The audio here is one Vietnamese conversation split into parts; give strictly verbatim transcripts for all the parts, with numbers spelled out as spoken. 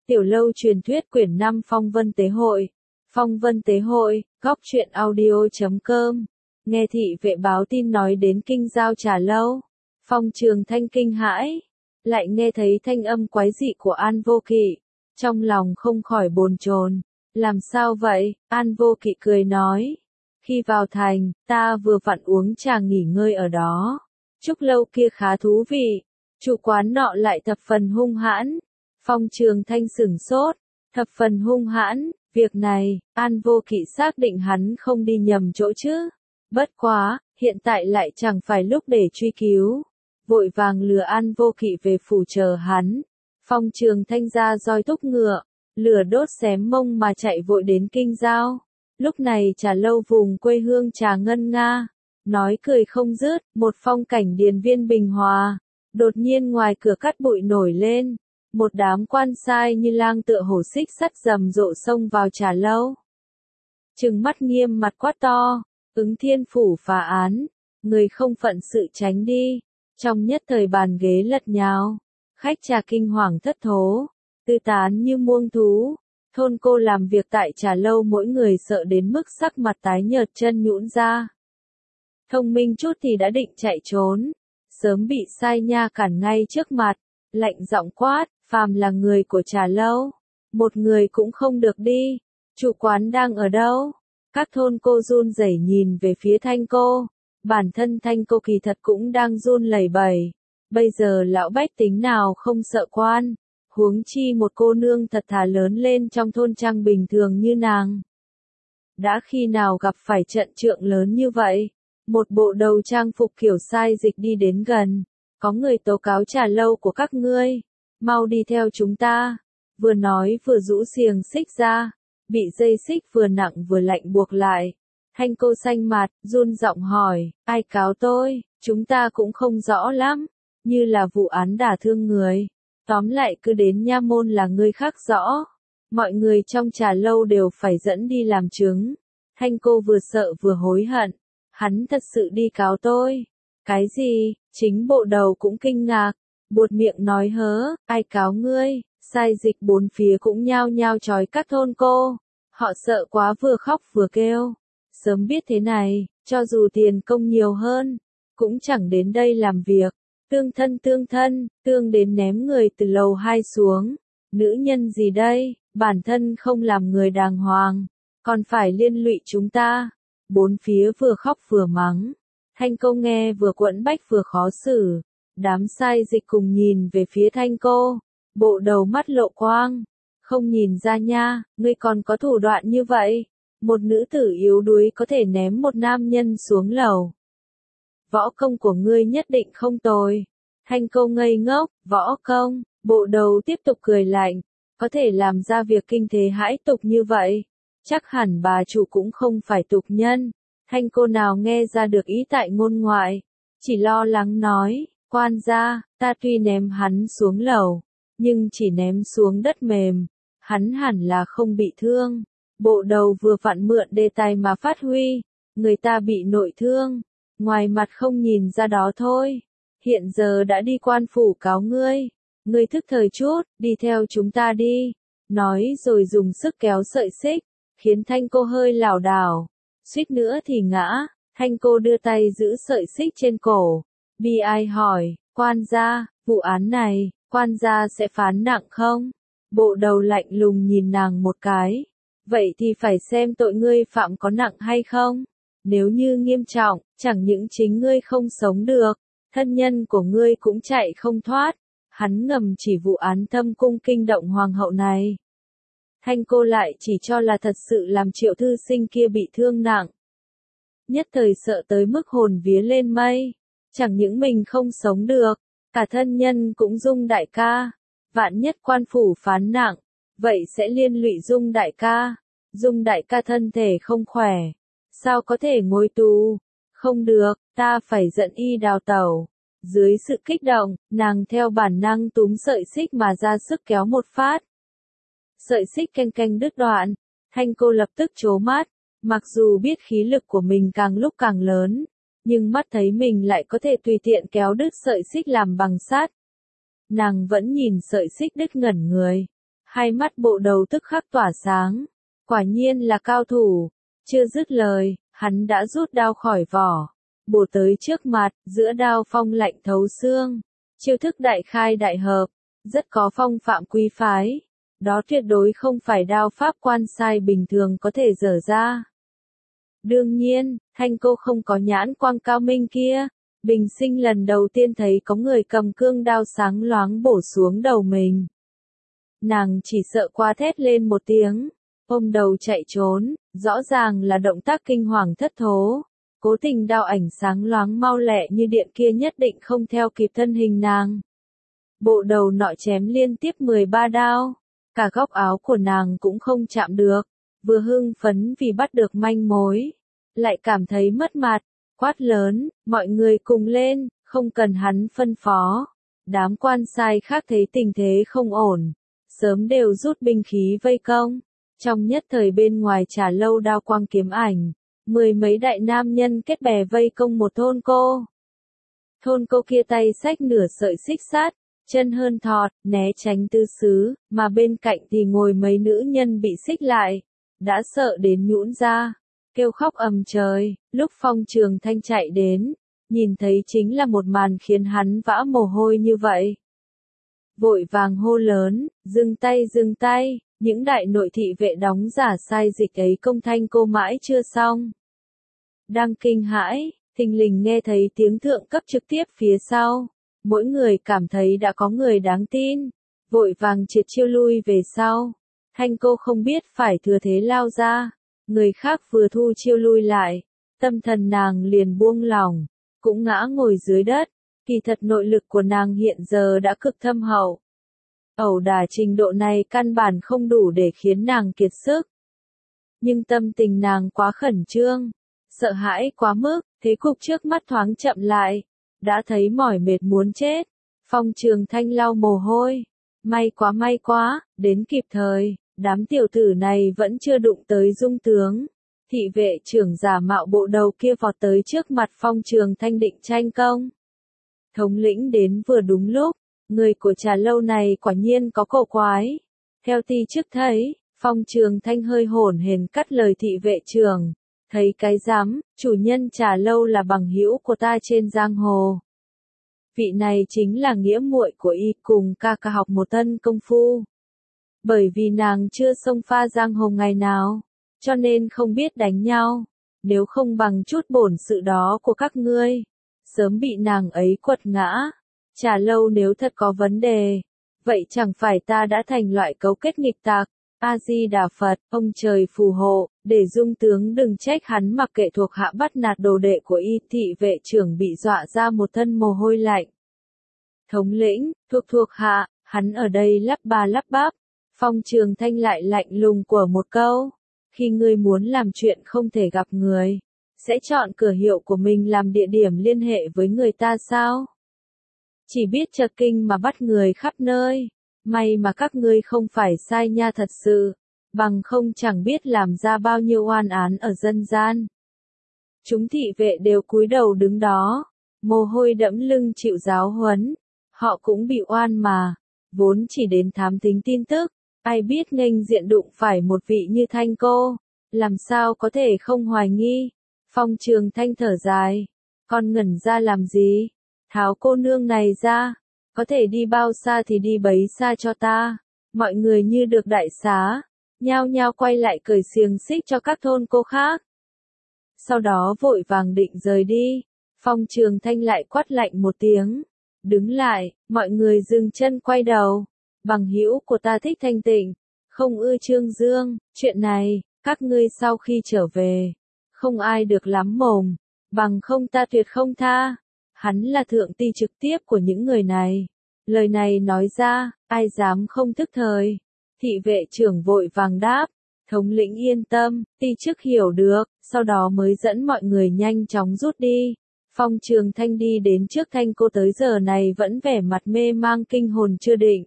Tiểu lâu truyền thuyết quyển năm Phong Vân Tế Hội. Phong Vân Tế Hội, góc truyện audio chấm com. Nghe thị vệ báo tin nói đến kinh giao Trà Lâu. Phong Trường Thanh kinh hãi, lại nghe thấy thanh âm quái dị của An Vô Kỵ, trong lòng không khỏi bồn chồn. Làm sao vậy? An Vô Kỵ cười nói. Khi vào thành, ta vừa vặn uống trà nghỉ ngơi ở đó. Trúc lâu kia khá thú vị. Chủ quán nọ lại thập phần hung hãn. Phong Trường Thanh sửng sốt, thập phần hung hãn, việc này, An Vô Kỵ xác định hắn không đi nhầm chỗ chứ. Bất quá, hiện tại lại chẳng phải lúc để truy cứu. Vội vàng lừa An Vô Kỵ về phủ chờ hắn. Phong Trường Thanh ra roi thúc ngựa, lửa đốt xém mông mà chạy vội đến kinh giao. Lúc này Trà Lâu vùng quê hương Trà Ngân Nga, nói cười không dứt, một phong cảnh điền viên bình hòa. Đột nhiên ngoài cửa cát bụi nổi lên, một đám quan sai như lang tựa hổ xích sắt rầm rộ xông vào Trà Lâu. Trừng mắt nghiêm mặt quát to, ứng thiên phủ phá án, người không phận sự tránh đi. Trong nhất thời bàn ghế lật nhào, khách trà kinh hoàng thất thố, tư tán như muông thú. Thôn cô làm việc tại Trà Lâu mỗi người sợ đến mức sắc mặt tái nhợt chân nhũn ra. Thông minh chút thì đã định chạy trốn, sớm bị sai nha cản ngay trước mặt, lạnh giọng quát, phàm là người của Trà Lâu, một người cũng không được đi. Chủ quán đang ở đâu? Các thôn cô run rẩy nhìn về phía Thanh cô, bản thân Thanh cô kỳ thật cũng đang run lẩy bẩy. Bây giờ lão bách tính nào không sợ quan, huống chi một cô nương thật thà lớn lên trong thôn trang bình thường như nàng. Đã khi nào gặp phải trận trượng lớn như vậy? Một bộ đầu trang phục kiểu sai dịch đi đến gần. Có người tố cáo Trà Lâu của các ngươi. Mau đi theo chúng ta. Vừa nói vừa rũ xiềng xích ra. Bị dây xích vừa nặng vừa lạnh buộc lại. Thanh cô xanh mặt, run giọng hỏi, ai cáo tôi? Chúng ta cũng không rõ lắm. Như là vụ án đả thương người. Tóm lại cứ đến nha môn là người khác rõ. Mọi người trong Trà Lâu đều phải dẫn đi làm chứng. Thanh cô vừa sợ vừa hối hận. Hắn thật sự đi cáo tôi. Cái gì? Chính bộ đầu cũng kinh ngạc. Buột miệng nói hớ, ai cáo ngươi? Sai dịch bốn phía cũng nhao nhao trói các thôn cô. Họ sợ quá vừa khóc vừa kêu. Sớm biết thế này, cho dù tiền công nhiều hơn, cũng chẳng đến đây làm việc. Tương thân tương thân, tương đến ném người từ lầu hai xuống. Nữ nhân gì đây, bản thân không làm người đàng hoàng, còn phải liên lụy chúng ta. Bốn phía vừa khóc vừa mắng. Thanh cô nghe vừa quẫn bách vừa khó xử. Đám sai dịch cùng nhìn về phía Thanh cô. Bộ đầu mắt lộ quang. Không nhìn ra nha, ngươi còn có thủ đoạn như vậy. Một nữ tử yếu đuối có thể ném một nam nhân xuống lầu. Võ công của ngươi nhất định không tồi. Thanh cô ngây ngốc, võ công, bộ đầu tiếp tục cười lạnh. Có thể làm ra việc kinh thế hãi tục như vậy. Chắc hẳn bà chủ cũng không phải tục nhân. Thanh cô nào nghe ra được ý tại ngôn ngoại. Chỉ lo lắng nói, quan gia, ta tuy ném hắn xuống lầu, nhưng chỉ ném xuống đất mềm. Hắn hẳn là không bị thương. Bộ đầu vừa vặn mượn đề tài mà phát huy. Người ta bị nội thương. Ngoài mặt không nhìn ra đó thôi. Hiện giờ đã đi quan phủ cáo ngươi. Ngươi thức thời chút, đi theo chúng ta đi. Nói rồi dùng sức kéo sợi xích, khiến Thanh cô hơi lảo đảo. Suýt nữa thì ngã. Thanh cô đưa tay giữ sợi xích trên cổ. Bi ai hỏi, quan gia, vụ án này, quan gia sẽ phán nặng không? Bộ đầu lạnh lùng nhìn nàng một cái. Vậy thì phải xem tội ngươi phạm có nặng hay không? Nếu như nghiêm trọng, chẳng những chính ngươi không sống được, thân nhân của ngươi cũng chạy không thoát. Hắn ngầm chỉ vụ án thâm cung kinh động hoàng hậu này. Thanh cô lại chỉ cho là thật sự làm Triệu thư sinh kia bị thương nặng. Nhất thời sợ tới mức hồn vía lên mây. Chẳng những mình không sống được, cả thân nhân cũng Dung đại ca. Vạn nhất quan phủ phán nặng, vậy sẽ liên lụy Dung đại ca. Dung đại ca thân thể không khỏe, sao có thể ngồi tù? Không được, ta phải dẫn y đào tẩu. Dưới sự kích động, nàng theo bản năng túm sợi xích mà ra sức kéo một phát. Sợi xích canh canh đứt đoạn. Thanh cô lập tức trố mắt. Mặc dù biết khí lực của mình càng lúc càng lớn, nhưng mắt thấy mình lại có thể tùy tiện kéo đứt sợi xích làm bằng sắt. Nàng vẫn nhìn sợi xích đứt ngẩn người. Hai mắt bộ đầu tức khắc tỏa sáng. Quả nhiên là cao thủ. Chưa dứt lời, hắn đã rút đao khỏi vỏ. Bổ tới trước mặt, giữa đao phong lạnh thấu xương. Chiêu thức đại khai đại hợp. Rất có phong phạm quý phái. Đó tuyệt đối không phải đao pháp quan sai bình thường có thể dở ra. Đương nhiên, Thanh cô không có nhãn quang cao minh kia. Bình sinh lần đầu tiên thấy có người cầm cương đao sáng loáng bổ xuống đầu mình. Nàng chỉ sợ quá thét lên một tiếng, ôm đầu chạy trốn, rõ ràng là động tác kinh hoàng thất thố. Cố tình đao ảnh sáng loáng mau lẹ như điện kia nhất định không theo kịp thân hình nàng. Bộ đầu nọ chém liên tiếp mười ba đao, cả góc áo của nàng cũng không chạm được, vừa hưng phấn vì bắt được manh mối, lại cảm thấy mất mặt, quát lớn, mọi người cùng lên, không cần hắn phân phó. Đám quan sai khác thấy tình thế không ổn, sớm đều rút binh khí vây công. Trong nhất thời bên ngoài Trà Lâu đao quang kiếm ảnh, mười mấy đại nam nhân kết bè vây công một thôn cô. Thôn cô kia tay xách nửa sợi xích sắt, chân hơn thọt, né tránh tứ xứ, mà bên cạnh thì ngồi mấy nữ nhân bị xích lại, đã sợ đến nhũn ra, kêu khóc ầm trời. Lúc Phong Trường Thanh chạy đến, nhìn thấy chính là một màn khiến hắn vã mồ hôi như vậy. Vội vàng hô lớn, dừng tay dừng tay, những đại nội thị vệ đóng giả sai dịch ấy công Thanh cô mãi chưa xong. Đang kinh hãi, thình lình nghe thấy tiếng thượng cấp trực tiếp phía sau, mỗi người cảm thấy đã có người đáng tin, vội vàng triệt chiêu lui về sau. Thanh cô không biết phải thừa thế lao ra, người khác vừa thu chiêu lui lại, tâm thần nàng liền buông lỏng, cũng ngã ngồi dưới đất. Kỳ thật nội lực của nàng hiện giờ đã cực thâm hậu. Ẩu đả trình độ này căn bản không đủ để khiến nàng kiệt sức. Nhưng tâm tình nàng quá khẩn trương, sợ hãi quá mức, thế cục trước mắt thoáng chậm lại, đã thấy mỏi mệt muốn chết. Phong Trường Thanh lau mồ hôi, may quá may quá, đến kịp thời, đám tiểu tử này vẫn chưa đụng tới dung tướng. Thị vệ trưởng giả mạo bộ đầu kia vọt tới trước mặt Phong Trường Thanh định tranh công. Thống lĩnh đến vừa đúng lúc, người của Trà Lâu này quả nhiên có cổ quái. Theo ti chức thấy, Phong Trường Thanh hơi hổn hển cắt lời thị vệ trưởng, thấy cái dám, chủ nhân Trà Lâu là bằng hữu của ta trên giang hồ. Vị này chính là nghĩa muội của y, cùng ca ca học một tân công phu. Bởi vì nàng chưa xông pha giang hồ ngày nào, cho nên không biết đánh nhau, nếu không bằng chút bổn sự đó của các ngươi, sớm bị nàng ấy quật ngã. Trà Lâu nếu thật có vấn đề, vậy chẳng phải ta đã thành loại cấu kết nghịch tặc. A-di-đà Phật, ông trời phù hộ, để dung tướng đừng trách hắn mặc kệ thuộc hạ bắt nạt đồ đệ của y. Thị vệ trưởng bị dọa ra một thân mồ hôi lạnh. Thống lĩnh, thuộc thuộc hạ, hắn ở đây lắp ba lắp bắp. Phong Trường Thanh lại lạnh lùng của một câu, khi ngươi muốn làm chuyện không thể gặp người, sẽ chọn cửa hiệu của mình làm địa điểm liên hệ với người ta sao? Chỉ biết chật kinh mà bắt người khắp nơi, may mà các ngươi không phải sai nha thật sự, bằng không chẳng biết làm ra bao nhiêu oan án ở dân gian. Chúng thị vệ đều cúi đầu đứng đó, mồ hôi đẫm lưng chịu giáo huấn, họ cũng bị oan mà, vốn chỉ đến thám thính tin tức, ai biết nghênh diện đụng phải một vị như Thanh cô, làm sao có thể không hoài nghi. Phong Trường Thanh thở dài, con ngẩn ra làm gì? Tháo cô nương này ra, có thể đi bao xa thì đi bấy xa cho ta. Mọi người như được đại xá, nhao nhao quay lại cởi xiềng xích cho các thôn cô khác. Sau đó vội vàng định rời đi, Phong Trường Thanh lại quát lạnh một tiếng, đứng lại, mọi người dừng chân quay đầu. Bằng hữu của ta thích thanh tịnh, không ưa trương dương, chuyện này, các ngươi sau khi trở về, không ai được lắm mồm, bằng không ta tuyệt không tha. Hắn là thượng ty trực tiếp của những người này. Lời này nói ra, ai dám không thức thời. Thị vệ trưởng vội vàng đáp, thống lĩnh yên tâm, ty chức hiểu được, sau đó mới dẫn mọi người nhanh chóng rút đi. Phong Trường Thanh đi đến trước Thanh cô tới giờ này vẫn vẻ mặt mê mang kinh hồn chưa định.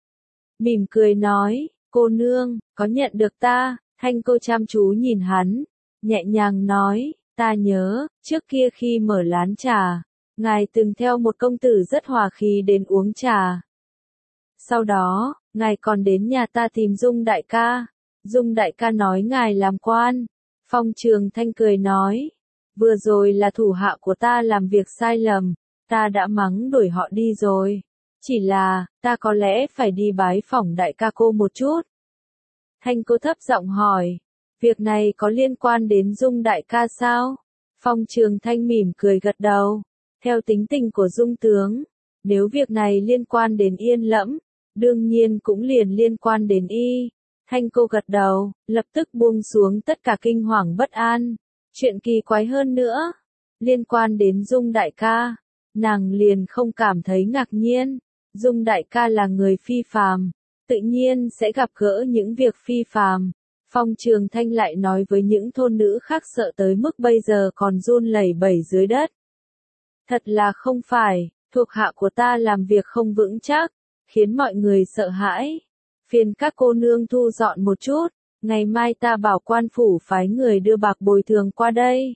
Mỉm cười nói, cô nương, có nhận được ta? Thanh cô chăm chú nhìn hắn, nhẹ nhàng nói, ta nhớ, trước kia khi mở lán trà, ngài từng theo một công tử rất hòa khí đến uống trà. Sau đó, ngài còn đến nhà ta tìm Dung đại ca. Dung đại ca nói ngài làm quan. Phong Trường Thanh cười nói, vừa rồi là thủ hạ của ta làm việc sai lầm, ta đã mắng đuổi họ đi rồi. Chỉ là, ta có lẽ phải đi bái phỏng đại ca cô một chút. Thanh cô thấp giọng hỏi, việc này có liên quan đến Dung đại ca sao? Phong Trường Thanh mỉm cười gật đầu. Theo tính tình của Dung tướng, nếu việc này liên quan đến Yên Lẫm, đương nhiên cũng liền liên quan đến y. Thanh cô gật đầu, lập tức buông xuống tất cả kinh hoàng bất an. Chuyện kỳ quái hơn nữa, liên quan đến Dung đại ca, nàng liền không cảm thấy ngạc nhiên. Dung đại ca là người phi phàm, tự nhiên sẽ gặp gỡ những việc phi phàm. Phong Trường Thanh lại nói với những thôn nữ khác sợ tới mức bây giờ còn run lẩy bẩy dưới đất. Thật là không phải, thuộc hạ của ta làm việc không vững chắc, khiến mọi người sợ hãi. Phiền các cô nương thu dọn một chút, ngày mai ta bảo quan phủ phái người đưa bạc bồi thường qua đây.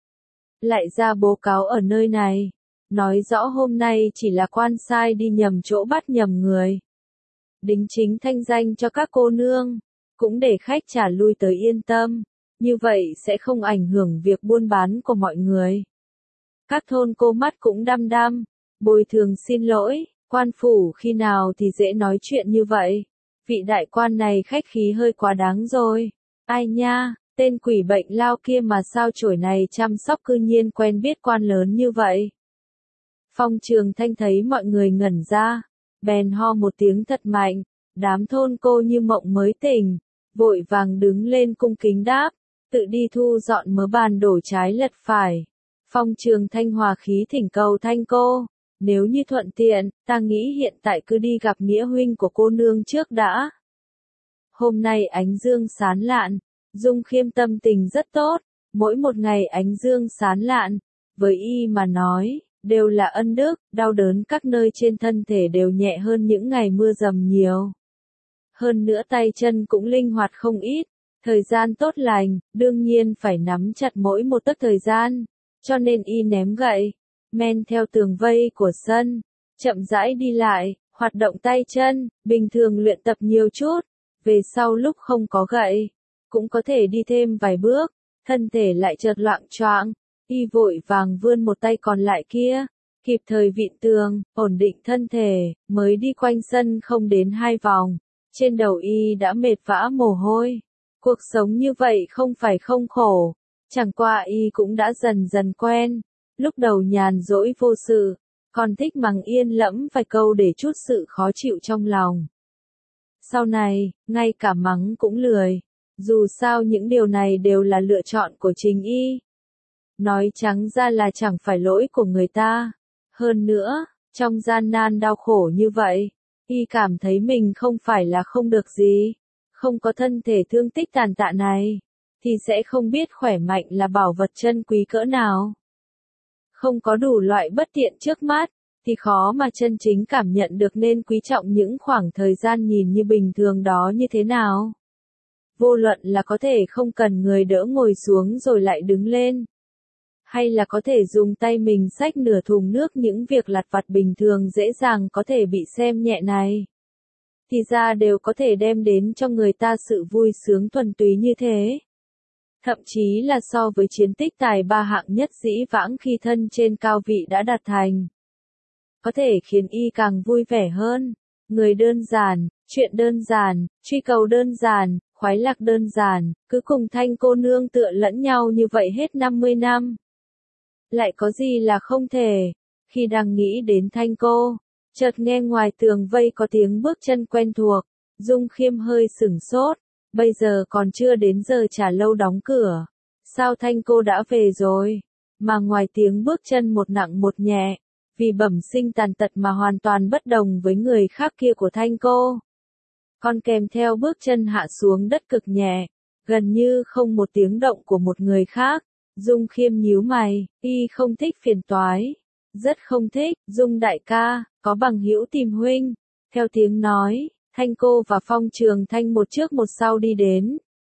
Lại ra báo cáo ở nơi này, nói rõ hôm nay chỉ là quan sai đi nhầm chỗ bắt nhầm người. Đính chính thanh danh cho các cô nương, cũng để khách trả lui tới yên tâm, như vậy sẽ không ảnh hưởng việc buôn bán của mọi người. Các thôn cô mắt cũng đăm đăm, bồi thường xin lỗi, quan phủ khi nào thì dễ nói chuyện như vậy. Vị đại quan này khách khí hơi quá đáng rồi. Ai nha, tên quỷ bệnh lao kia mà sao chổi này chăm sóc cư nhiên quen biết quan lớn như vậy. Phong Trường Thanh thấy mọi người ngẩn ra, bèn ho một tiếng thật mạnh, đám thôn cô như mộng mới tỉnh, vội vàng đứng lên cung kính đáp, tự đi thu dọn mớ bàn đổ trái lật phải. Phong Trường Thanh hòa khí thỉnh cầu Thanh cô, nếu như thuận tiện, ta nghĩ hiện tại cứ đi gặp nghĩa huynh của cô nương trước đã. Hôm nay ánh dương sáng lạn, Dung Khiêm tâm tình rất tốt, mỗi một ngày ánh dương sáng lạn, với y mà nói, đều là ân đức, đau đớn các nơi trên thân thể đều nhẹ hơn những ngày mưa dầm nhiều. Hơn nữa tay chân cũng linh hoạt không ít, thời gian tốt lành, đương nhiên phải nắm chặt mỗi một tấc thời gian, cho nên y ném gậy, men theo tường vây của sân, chậm rãi đi lại, hoạt động tay chân, bình thường luyện tập nhiều chút, về sau lúc không có gậy, cũng có thể đi thêm vài bước, thân thể lại chợt loạng choạng, y vội vàng vươn một tay còn lại kia, kịp thời vịn tường, ổn định thân thể, mới đi quanh sân không đến hai vòng, trên đầu y đã mệt vã mồ hôi. Cuộc sống như vậy không phải không khổ, chẳng qua y cũng đã dần dần quen, lúc đầu nhàn rỗi vô sự, còn thích mắng Yên Lẫm vài câu để chút sự khó chịu trong lòng. Sau này, ngay cả mắng cũng lười, dù sao những điều này đều là lựa chọn của chính y. Nói trắng ra là chẳng phải lỗi của người ta. Hơn nữa, trong gian nan đau khổ như vậy, y cảm thấy mình không phải là không được gì. Không có thân thể thương tích tàn tạ này, thì sẽ không biết khỏe mạnh là bảo vật chân quý cỡ nào. Không có đủ loại bất tiện trước mắt, thì khó mà chân chính cảm nhận được nên quý trọng những khoảng thời gian nhìn như bình thường đó như thế nào. Vô luận là có thể không cần người đỡ ngồi xuống rồi lại đứng lên, hay là có thể dùng tay mình xách nửa thùng nước những việc lặt vặt bình thường dễ dàng có thể bị xem nhẹ này, thì ra đều có thể đem đến cho người ta sự vui sướng thuần túy như thế. Thậm chí là so với chiến tích tài ba hạng nhất dĩ vãng khi thân trên cao vị đã đạt thành, có thể khiến y càng vui vẻ hơn. Người đơn giản, chuyện đơn giản, truy cầu đơn giản, khoái lạc đơn giản, cứ cùng Thanh cô nương tựa lẫn nhau như vậy hết năm mươi năm. Lại có gì là không thể. Khi đang nghĩ đến Thanh cô, chợt nghe ngoài tường vây có tiếng bước chân quen thuộc, Dung Khiêm hơi sửng sốt, bây giờ còn chưa đến giờ trà lâu đóng cửa. Sao Thanh cô đã về rồi? Mà ngoài tiếng bước chân một nặng một nhẹ, vì bẩm sinh tàn tật mà hoàn toàn bất đồng với người khác kia của Thanh cô. Còn kèm theo bước chân hạ xuống đất cực nhẹ, gần như không một tiếng động của một người khác. Dung Khiêm nhíu mày, y không thích phiền toái. Rất không thích, Dung đại ca, có bằng hữu tìm huynh. Theo tiếng nói, Thanh cô và Phong Trường Thanh một trước một sau đi đến.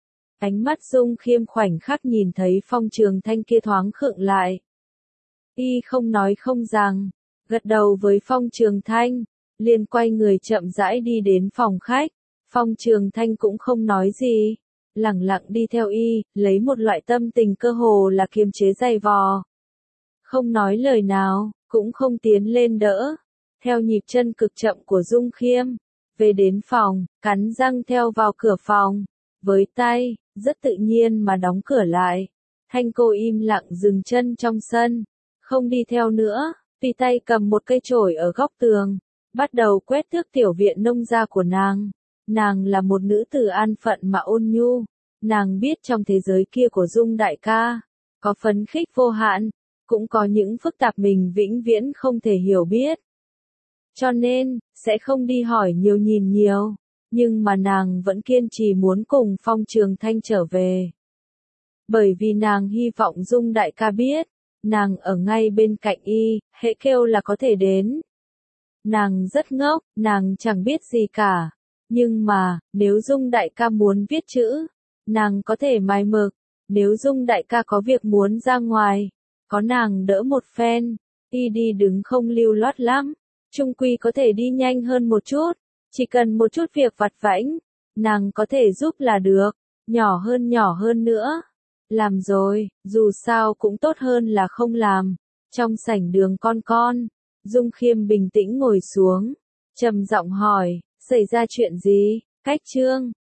Ánh mắt Dung Khiêm khoảnh khắc nhìn thấy Phong Trường Thanh kia thoáng khựng lại. Y không nói không rằng, gật đầu với Phong Trường Thanh, liền quay người chậm rãi đi đến phòng khách. Phong Trường Thanh cũng không nói gì, lẳng lặng đi theo y, lấy một loại tâm tình cơ hồ là kiềm chế dày vò. Không nói lời nào, cũng không tiến lên đỡ. Theo nhịp chân cực chậm của Dung Khiêm, về đến phòng, cắn răng theo vào cửa phòng, với tay, rất tự nhiên mà đóng cửa lại. Thanh Cô im lặng dừng chân trong sân, không đi theo nữa, tùy tay cầm một cây chổi ở góc tường, bắt đầu quét tước tiểu viện nông gia của nàng. Nàng là một nữ tử an phận mà ôn nhu, nàng biết trong thế giới kia của Dung đại ca, có phấn khích vô hạn, cũng có những phức tạp mình vĩnh viễn không thể hiểu biết. Cho nên, sẽ không đi hỏi nhiều nhìn nhiều, nhưng mà nàng vẫn kiên trì muốn cùng Phong Trường Thanh trở về. Bởi vì nàng hy vọng Dung đại ca biết, nàng ở ngay bên cạnh y, hễ kêu là có thể đến. Nàng rất ngốc, nàng chẳng biết gì cả. Nhưng mà, nếu Dung đại ca muốn viết chữ, nàng có thể mài mực. Nếu Dung đại ca có việc muốn ra ngoài, có nàng đỡ một phen, y đi đứng không lưu loát lắm, chung quy có thể đi nhanh hơn một chút, chỉ cần một chút việc vặt vãnh, nàng có thể giúp là được, nhỏ hơn nhỏ hơn nữa. Làm rồi, dù sao cũng tốt hơn là không làm. Trong sảnh đường con con, Dung Khiêm bình tĩnh ngồi xuống, trầm giọng hỏi, xảy ra chuyện gì? Cách Trương